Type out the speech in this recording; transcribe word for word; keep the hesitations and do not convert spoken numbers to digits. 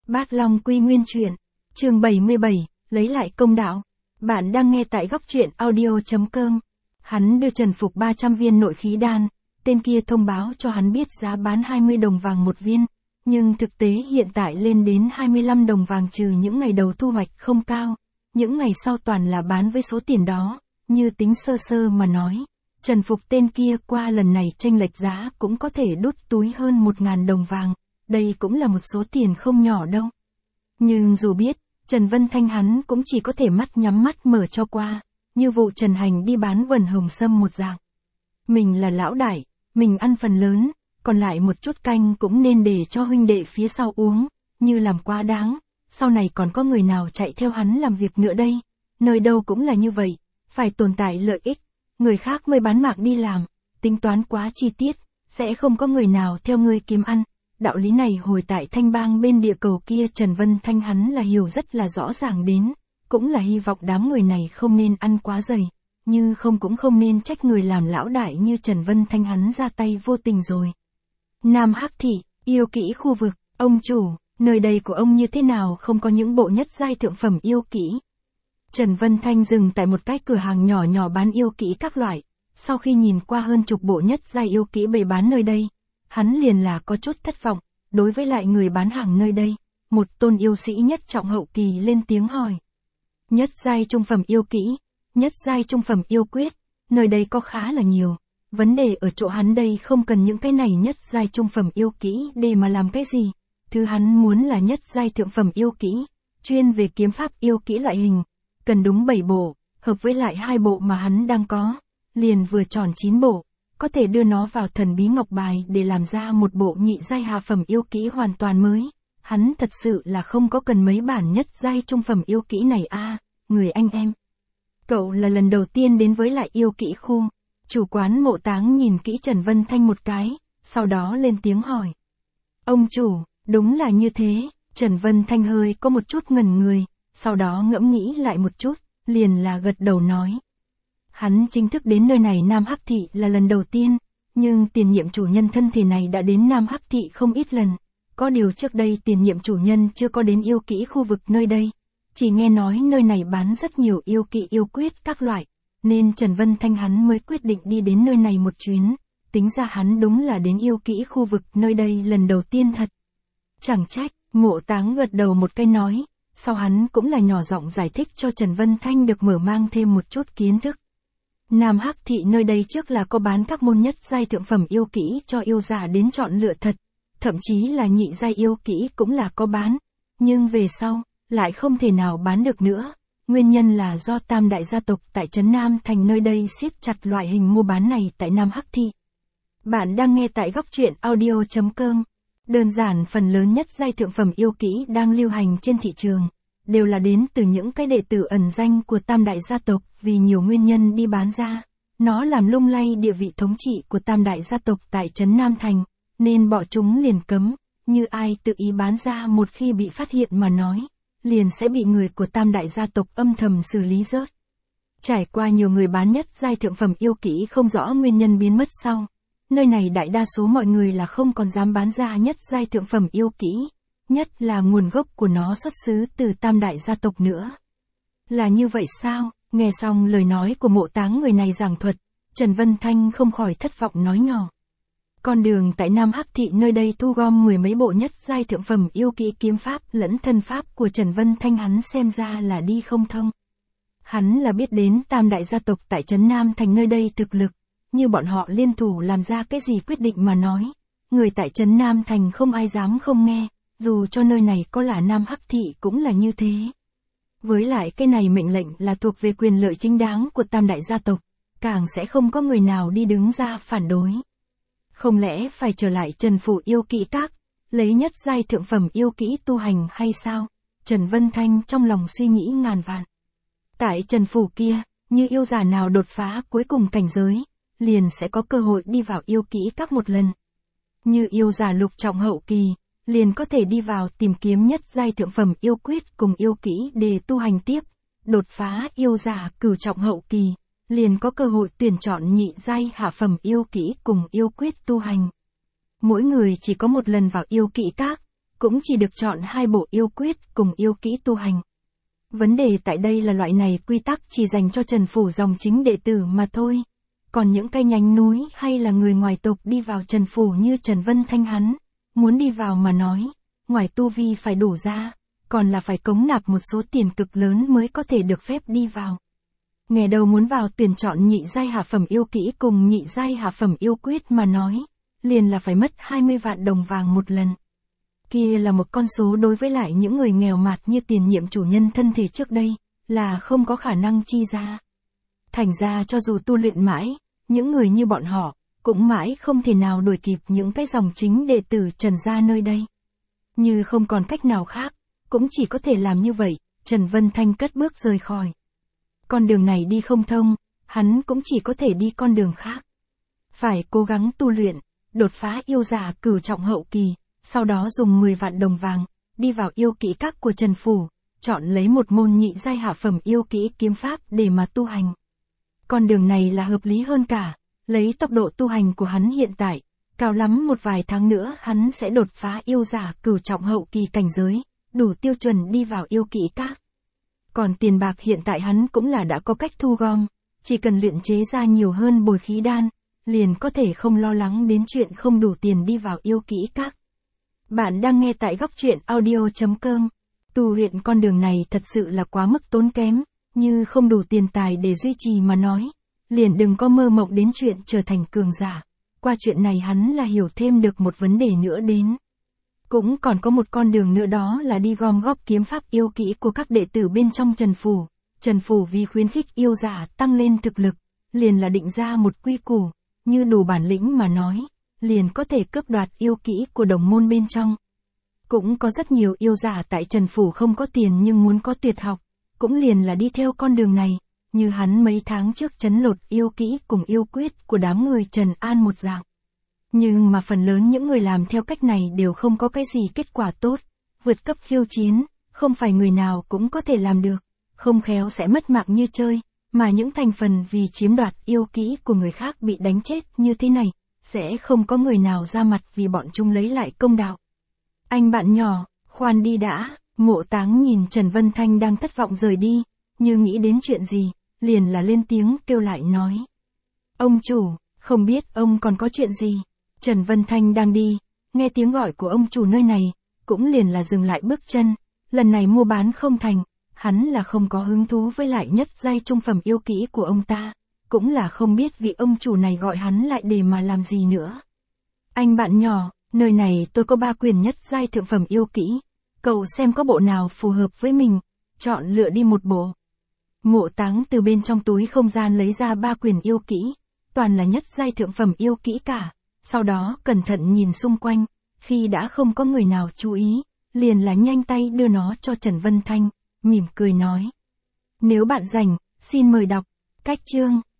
Bát Long Quy Nguyên Truyện, chương bảy mươi bảy, lấy lại công đạo. Bạn đang nghe tại góc truyện audio chấm com. Hắn đưa Trần Phục ba trăm viên nội khí đan, tên kia thông báo cho hắn biết giá bán hai mươi đồng vàng một viên, nhưng thực tế hiện tại lên đến hai mươi lăm đồng vàng trừ những ngày đầu thu hoạch không cao, những ngày sau toàn là bán với số tiền đó, như tính sơ sơ mà nói. Trần Phục tên kia qua lần này chênh lệch giá cũng có thể đút túi hơn một ngàn đồng vàng, đây cũng là một số tiền không nhỏ đâu. Nhưng dù biết, Trần Vân Thanh hắn cũng chỉ có thể mắt nhắm mắt mở cho qua, như vụ Trần Hành đi bán vần hồng sâm một dạng. Mình là lão đại, mình ăn phần lớn, còn lại một chút canh cũng nên để cho huynh đệ phía sau uống, như làm quá đáng, sau này còn có người nào chạy theo hắn làm việc nữa đây, nơi đâu cũng là như vậy, phải tồn tại lợi ích, người khác mới bán mạng đi làm, tính toán quá chi tiết, sẽ không có người nào theo ngươi kiếm ăn. Đạo lý này hồi tại Thanh Bang bên địa cầu kia Trần Vân Thanh hắn là hiểu rất là rõ ràng đến, cũng là hy vọng đám người này không nên ăn quá dày, như không cũng không nên trách người làm lão đại như Trần Vân Thanh hắn ra tay vô tình rồi. Nam Hắc Thị, yêu kỹ khu vực, ông chủ, nơi đây của ông như thế nào không có những bộ nhất giai thượng phẩm yêu kỹ. Trần Vân Thanh dừng tại một cái cửa hàng nhỏ nhỏ bán yêu kỹ các loại, sau khi nhìn qua hơn chục bộ nhất giai yêu kỹ bày bán nơi đây. Hắn liền là có chút thất vọng, đối với lại người bán hàng nơi đây, một tôn yêu sĩ nhất trọng hậu kỳ lên tiếng hỏi. Nhất giai trung phẩm yêu kỹ, nhất giai trung phẩm yêu quyết, nơi đây có khá là nhiều, vấn đề ở chỗ hắn đây không cần những cái này nhất giai trung phẩm yêu kỹ để mà làm cái gì, thứ hắn muốn là nhất giai thượng phẩm yêu kỹ, chuyên về kiếm pháp yêu kỹ loại hình, cần đúng bảy bộ, hợp với lại hai bộ mà hắn đang có, liền vừa tròn chín bộ. Có thể đưa nó vào thần bí ngọc bài để làm ra một bộ nhị giai hạ phẩm yêu kỹ hoàn toàn mới. Hắn thật sự là không có cần mấy bản nhất giai trung phẩm yêu kỹ này a, à, người anh em. Cậu là lần đầu tiên đến với lại yêu kỹ khu. Chủ quán Mộ Táng nhìn kỹ Trần Vân Thanh một cái, sau đó lên tiếng hỏi. Ông chủ, đúng là như thế. Trần Vân Thanh hơi có một chút ngẩn người, sau đó ngẫm nghĩ lại một chút, liền là gật đầu nói. Hắn chính thức đến nơi này Nam Hắc Thị là lần đầu tiên, nhưng tiền nhiệm chủ nhân thân thể này đã đến Nam Hắc Thị không ít lần. Có điều trước đây tiền nhiệm chủ nhân chưa có đến yêu kỹ khu vực nơi đây. Chỉ nghe nói nơi này bán rất nhiều yêu kỹ yêu quyết các loại, nên Trần Vân Thanh hắn mới quyết định đi đến nơi này một chuyến. Tính ra hắn đúng là đến yêu kỹ khu vực nơi đây lần đầu tiên thật. Chẳng trách, Mộ Táng gật đầu một cái nói, sau hắn cũng là nhỏ giọng giải thích cho Trần Vân Thanh được mở mang thêm một chút kiến thức. Nam Hắc Thị nơi đây trước là có bán các môn nhất giai thượng phẩm yêu kỹ cho yêu giả đến chọn lựa thật, thậm chí là nhị giai yêu kỹ cũng là có bán, nhưng về sau, lại không thể nào bán được nữa, nguyên nhân là do tam đại gia tộc tại Trấn Nam Thành nơi đây siết chặt loại hình mua bán này tại Nam Hắc Thị. Bạn đang nghe tại góc truyện audio chấm com, đơn giản phần lớn nhất giai thượng phẩm yêu kỹ đang lưu hành trên thị trường. Đều là đến từ những cái đệ tử ẩn danh của tam đại gia tộc vì nhiều nguyên nhân đi bán ra. Nó làm lung lay địa vị thống trị của tam đại gia tộc tại Trấn Nam Thành, nên bọn chúng liền cấm, như ai tự ý bán ra một khi bị phát hiện mà nói, liền sẽ bị người của tam đại gia tộc âm thầm xử lý rớt. Trải qua nhiều người bán nhất giai thượng phẩm yêu kỹ không rõ nguyên nhân biến mất sau, nơi này đại đa số mọi người là không còn dám bán ra nhất giai thượng phẩm yêu kỹ. Nhất là nguồn gốc của nó xuất xứ từ tam đại gia tộc nữa. Là như vậy sao? Nghe xong lời nói của Mộ Táng người này giảng thuật, Trần Vân Thanh không khỏi thất vọng nói nhỏ. Con đường tại Nam Hắc Thị nơi đây thu gom mười mấy bộ nhất giai thượng phẩm yêu kỹ kiếm pháp lẫn thân pháp của Trần Vân Thanh hắn xem ra là đi không thông. Hắn là biết đến tam đại gia tộc tại Trấn Nam Thành nơi đây thực lực, như bọn họ liên thủ làm ra cái gì quyết định mà nói, người tại Trấn Nam Thành không ai dám không nghe. Dù cho nơi này có là Nam Hắc Thị cũng là như thế. Với lại cái này mệnh lệnh là thuộc về quyền lợi chính đáng của tam đại gia tộc, càng sẽ không có người nào đi đứng ra phản đối. Không lẽ phải trở lại Trần Phủ yêu kỹ các, lấy nhất giai thượng phẩm yêu kỹ tu hành hay sao? Trần Vân Thanh trong lòng suy nghĩ ngàn vạn. Tại Trần Phủ kia, như yêu giả nào đột phá cuối cùng cảnh giới, liền sẽ có cơ hội đi vào yêu kỹ các một lần. Như yêu giả lục trọng hậu kỳ, liền có thể đi vào tìm kiếm nhất giai thượng phẩm yêu quyết cùng yêu kỹ để tu hành tiếp, đột phá yêu giả cửu trọng hậu kỳ, liền có cơ hội tuyển chọn nhị giai hạ phẩm yêu kỹ cùng yêu quyết tu hành. Mỗi người chỉ có một lần vào yêu kỹ các, cũng chỉ được chọn hai bộ yêu quyết cùng yêu kỹ tu hành. Vấn đề tại đây là loại này quy tắc chỉ dành cho Trần Phủ dòng chính đệ tử mà thôi. Còn những cây nhánh núi hay là người ngoài tộc đi vào Trần Phủ như Trần Vân Thanh hắn, muốn đi vào mà nói, ngoài tu vi phải đủ ra, còn là phải cống nạp một số tiền cực lớn mới có thể được phép đi vào. Nghe đầu muốn vào tuyển chọn nhị giai hạ phẩm yêu kỹ cùng nhị giai hạ phẩm yêu quyết mà nói, liền là phải mất hai mươi vạn đồng vàng một lần. Kia là một con số đối với lại những người nghèo mạt như tiền nhiệm chủ nhân thân thể trước đây, là không có khả năng chi ra. Thành ra cho dù tu luyện mãi, những người như bọn họ, cũng mãi không thể nào đuổi kịp những cái dòng chính đệ tử Trần gia nơi đây. Như không còn cách nào khác, cũng chỉ có thể làm như vậy, Trần Vân Thanh cất bước rời khỏi. Con đường này đi không thông, hắn cũng chỉ có thể đi con đường khác. Phải cố gắng tu luyện, đột phá yêu giả cửu trọng hậu kỳ, sau đó dùng mười vạn đồng vàng, đi vào yêu kỹ các của Trần Phủ, chọn lấy một môn nhị giai hạ phẩm yêu kỹ kiếm pháp để mà tu hành. Con đường này là hợp lý hơn cả, lấy tốc độ tu hành của hắn hiện tại, cao lắm một vài tháng nữa hắn sẽ đột phá yêu giả cửu trọng hậu kỳ cảnh giới, đủ tiêu chuẩn đi vào yêu kỹ các. Còn tiền bạc hiện tại hắn cũng là đã có cách thu gom, chỉ cần luyện chế ra nhiều hơn bồi khí đan, liền có thể không lo lắng đến chuyện không đủ tiền đi vào yêu kỹ các. Bạn đang nghe tại góc truyện audio chấm com. Tu luyện con đường này thật sự là quá mức tốn kém, như không đủ tiền tài để duy trì mà nói, liền đừng có mơ mộng đến chuyện trở thành cường giả. Qua chuyện này hắn là hiểu thêm được một vấn đề nữa đến. Cũng còn có một con đường nữa, đó là đi gom góp kiếm pháp yêu kỹ của các đệ tử bên trong Trần Phủ. Trần Phủ vì khuyến khích yêu giả tăng lên thực lực, liền là định ra một quy củ, như đủ bản lĩnh mà nói, liền có thể cướp đoạt yêu kỹ của đồng môn bên trong. Cũng có rất nhiều yêu giả tại Trần Phủ không có tiền nhưng muốn có tuyệt học, cũng liền là đi theo con đường này, như hắn mấy tháng trước trấn lột yêu kỹ cùng yêu quyết của đám người Trần An một dạng. Nhưng mà phần lớn những người làm theo cách này đều không có cái gì kết quả tốt, vượt cấp khiêu chiến, không phải người nào cũng có thể làm được, không khéo sẽ mất mạng như chơi, mà những thành phần vì chiếm đoạt yêu kỹ của người khác bị đánh chết như thế này, sẽ không có người nào ra mặt vì bọn chúng lấy lại công đạo. Anh bạn nhỏ, khoan đi đã, Mộ Táng nhìn Trần Vân Thanh đang thất vọng rời đi, như nghĩ đến chuyện gì, liền là lên tiếng kêu lại nói. Ông chủ, không biết ông còn có chuyện gì? Trần Vân Thanh đang đi, nghe tiếng gọi của ông chủ nơi này, cũng liền là dừng lại bước chân, lần này mua bán không thành, hắn là không có hứng thú với lại nhất giai trung phẩm yêu kỹ của ông ta, cũng là không biết vị ông chủ này gọi hắn lại để mà làm gì nữa. Anh bạn nhỏ, nơi này tôi có ba quyền nhất giai thượng phẩm yêu kỹ, cậu xem có bộ nào phù hợp với mình, chọn lựa đi một bộ. Mộ Táng từ bên trong túi không gian lấy ra ba quyền yêu kỹ, toàn là nhất giai thượng phẩm yêu kỹ cả, sau đó cẩn thận nhìn xung quanh, khi đã không có người nào chú ý, liền là nhanh tay đưa nó cho Trần Vân Thanh, mỉm cười nói. Nếu bạn rảnh, xin mời đọc, cách chương.